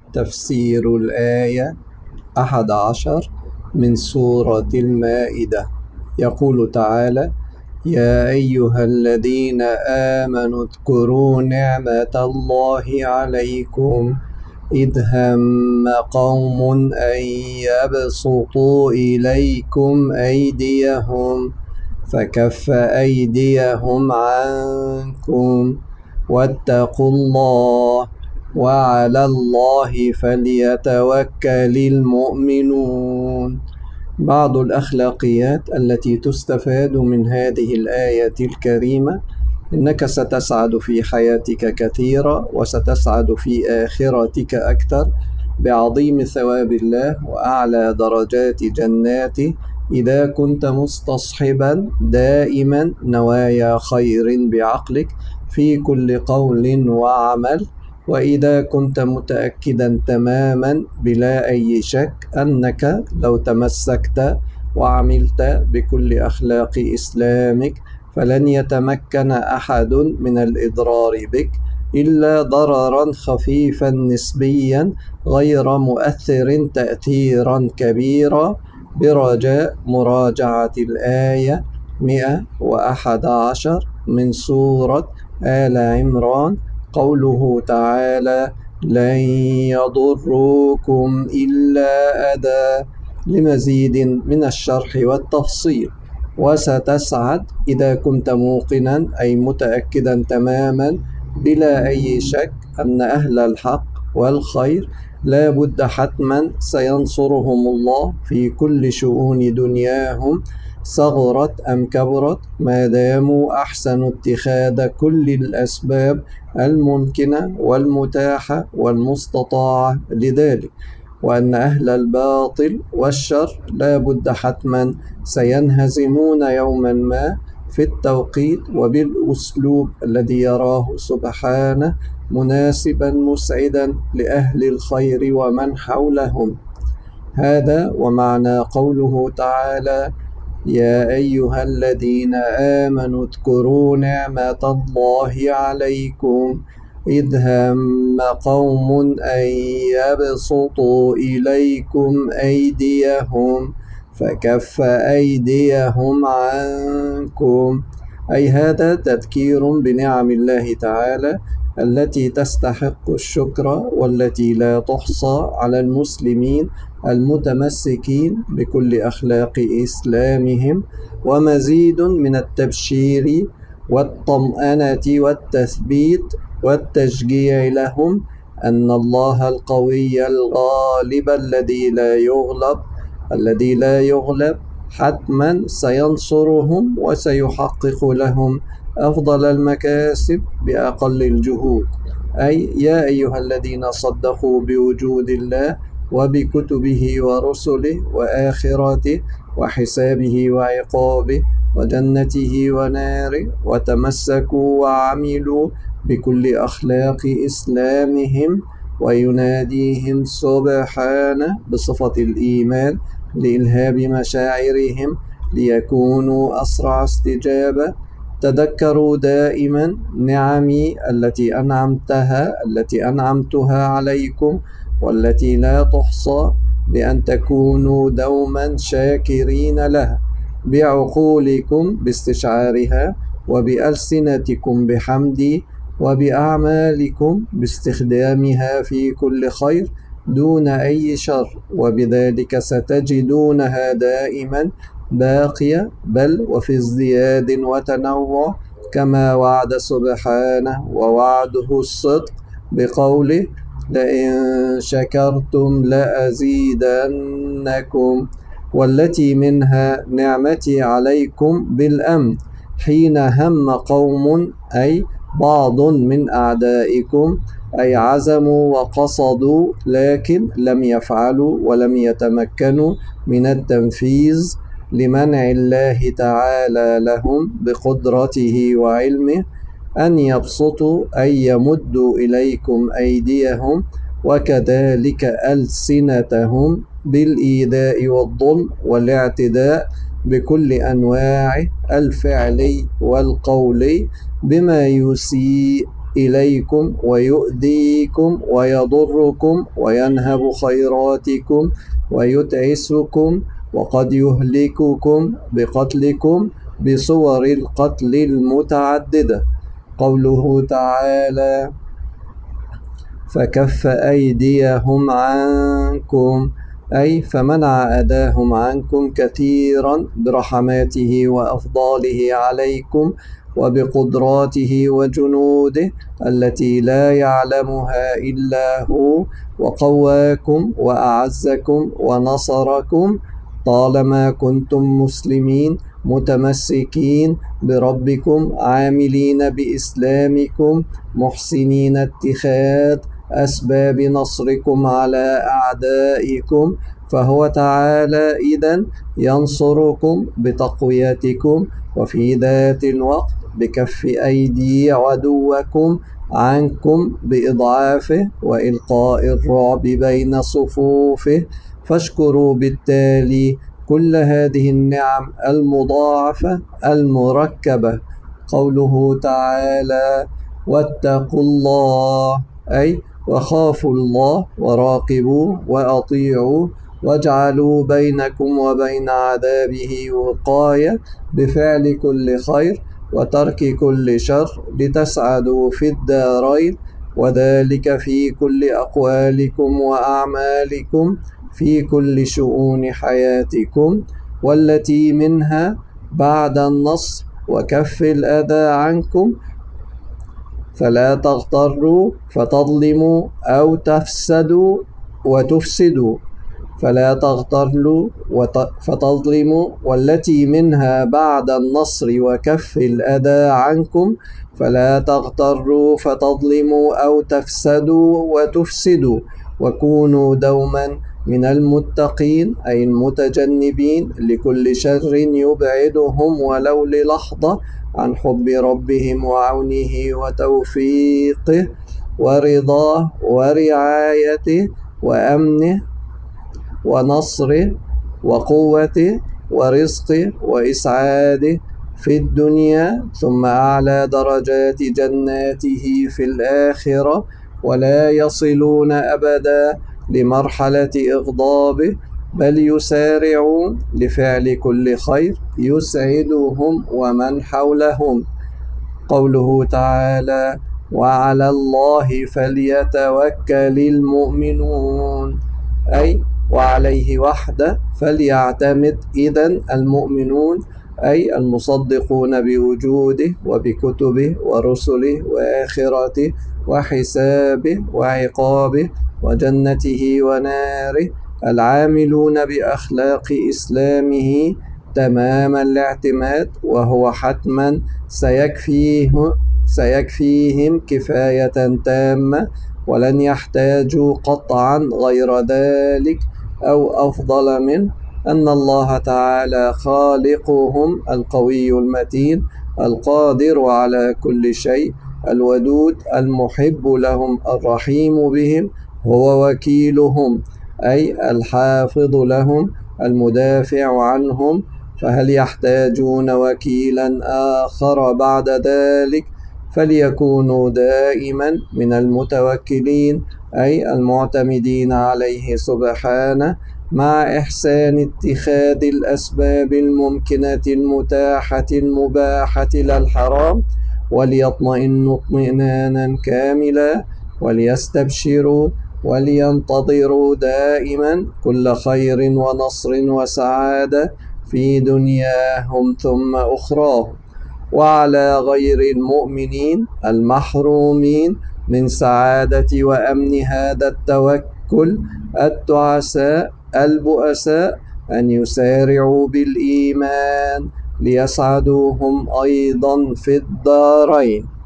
تفسير الآية 11 من سورة المائدة. يقول تعالى: يا أيها الذين آمنوا اذكروا نعمة الله عليكم إذ هم قوم أن يبسطوا إليكم أيديهم فكف أيديهم عنكم واتقوا الله وعلى الله فليتوكل المؤمنون. بعض الأخلاقيات التي تستفاد من هذه الآية الكريمة: إنك ستسعد في حياتك كثيرا، وستسعد في آخرتك أكثر بعظيم ثواب الله وأعلى درجات جناته إذا كنت مستصحبا دائما نوايا خير بعقلك في كل قول وعمل، وإذا كنت متأكدا تماما بلا أي شك أنك لو تمسكت وعملت بكل أخلاق إسلامك فلن يتمكن أحد من الإضرار بك إلا ضررا خفيفا نسبيا غير مؤثر تأثيرا كبيرا، برجاء مراجعة الآية 111 من سورة آل عمران. قوله تعالى: لن يضروكم إلا أذى، لمزيد من الشرح والتفصيل. وستسعد إذا كنت موقنا أي متأكدا تماما بلا أي شك أن أهل الحق والخير لا بد حتما سينصرهم الله في كل شؤون دنياهم صغرت أم كبرت، ما داموا أحسنوا اتخاذ كل الأسباب الممكنة والمتاحة والمستطاعة لذلك، وأن أهل الباطل والشر لا بد حتما سينهزمون يوما ما في التوقيت وبالأسلوب الذي يراه سبحانه مناسبا مسعدا لأهل الخير ومن حولهم. هذا ومعنى قوله تعالى: يا أيها الذين آمنوا اذكروا نعمة الله عليكم إذ هم قوم أن يبسطوا إليكم أيديهم فكف أيديهم عنكم. أي هذا تذكير بنعم الله تعالى التي تستحق الشكر والتي لا تحصى على المسلمين المتمسكين بكل أخلاق إسلامهم، ومزيد من التبشير والطمأنة والتثبيت والتشجيع لهم أن الله القوي الغالب الذي لا يغلب حتما سينصرهم وسيحقق لهم أفضل المكاسب بأقل الجهود. أي يا أيها الذين صدقوا بوجود الله وبكتبه ورسله وآخرته وحسابه وعقابه وجنته وناره، وتمسكوا وعملوا بكل أخلاق إسلامهم، ويناديهم سبحانه بصفة الإيمان لإلهاب مشاعرهم ليكونوا أسرع استجابة. تذكروا دائما نعمي التي أنعمتها عليكم والتي لا تحصى، بأن تكونوا دوما شاكرين لها بعقولكم باستشعارها، وبألسنتكم بحمدي، وبأعمالكم باستخدامها في كل خير دون أي شر، وبذلك ستجدونها دائما باقية، بل وفي ازدياد وتنوع، كما وعد سبحانه ووعده الصدق بقوله: لئن شكرتم لأزيدنكم. والتي منها نعمتي عليكم بالأمن حين هم قوم أي بعض من أعدائكم، أي عزموا وقصدوا لكن لم يفعلوا ولم يتمكنوا من التنفيذ لمنع الله تعالى لهم بقدرته وعلمه أن يبسطوا أي يمدوا إليكم أيديهم وكذلك ألسنتهم بالإيذاء والظلم والاعتداء بكل أنواع الفعل والقول بما يسيء إليكم ويؤذيكم ويضركم وينهب خيراتكم ويتعسكم وقد يهلككم بقتلكم بصور القتل المتعددة. قوله تعالى: فكف أيديهم عنكم، أي فمنع أذاهم عنكم كثيرا برحماته وأفضاله عليكم وبقدراته وجنوده التي لا يعلمها إلا هو، وقواكم وأعزكم ونصركم طالما كنتم مسلمين متمسكين بربكم عاملين بإسلامكم محسنين اتخاذ أسباب نصركم على أعدائكم، فهو تعالى إذن ينصركم بتقويتكم وفي ذات الوقت بكف أيدي عدوكم عنكم بإضعافه وإلقاء الرعب بين صفوفه. فاشكروا بالتالي كل هذه النعم المضاعفة المركبة. قوله تعالى: واتقوا الله، أي وخافوا الله وراقبوه وأطيعوه واجعلوا بينكم وبين عذابه وقاية بفعل كل خير وترك كل شر لتسعدوا في الدارين، وذلك في كل أقوالكم وأعمالكم في كل شؤون حياتكم، والتي منها بعد النصر وكف الأذى عنكم فلا تغتروا فتظلموا أو تفسدوا وتفسدوا، فلا تغتروا فتظلموا، والتي منها بعد النصر وكف الأذى عنكم فلا تغتروا فتظلموا أو تفسدوا وتفسدوا، وكونوا دوما من المتقين أي المتجنبين لكل شر يبعدهم ولو للحظة عن حب ربهم وعونه وتوفيقه ورضاه ورعايته وأمنه ونصره وقوته ورزقه وإسعاده في الدنيا، ثم أعلى درجات جناته في الآخرة، ولا يصلون أبدا لمرحلة إغضابه بل يسارعون لفعل كل خير يسعدهم ومن حولهم. قوله تعالى: وعلى الله فليتوكل المؤمنون، أي وعليه وحده فليعتمد إذن المؤمنون، أي المصدقون بوجوده وبكتبه ورسله وآخرته وحسابه وعقابه وجنته وناره، العاملون بأخلاق إسلامه تمام الاعتماد، وهو حتما سيكفيهم كفاية تامة، ولن يحتاجوا قطعا غير ذلك أو أفضل منه، أن الله تعالى خالقهم القوي المتين القادر على كل شيء الودود المحب لهم الرحيم بهم، هو وكيلهم أي الحافظ لهم المدافع عنهم، فهل يحتاجون وكيلا آخر بعد ذلك؟ فليكونوا دائما من المتوكلين أي المعتمدين عليه سبحانه، مع إحسان اتخاذ الأسباب الممكنة المتاحة المباحة لا الحرام، وليطمئنوا اطمئنانا كاملا وليستبشروا ولينتظروا دائما كل خير ونصر وسعادة في دنياهم ثم أخراهم. وعلى غير المؤمنين المحرومين من سعادة وأمن هذا التوكل التعساء البؤساء أن يسارعوا بالإيمان ليسعدوا هم أيضا في الدارين.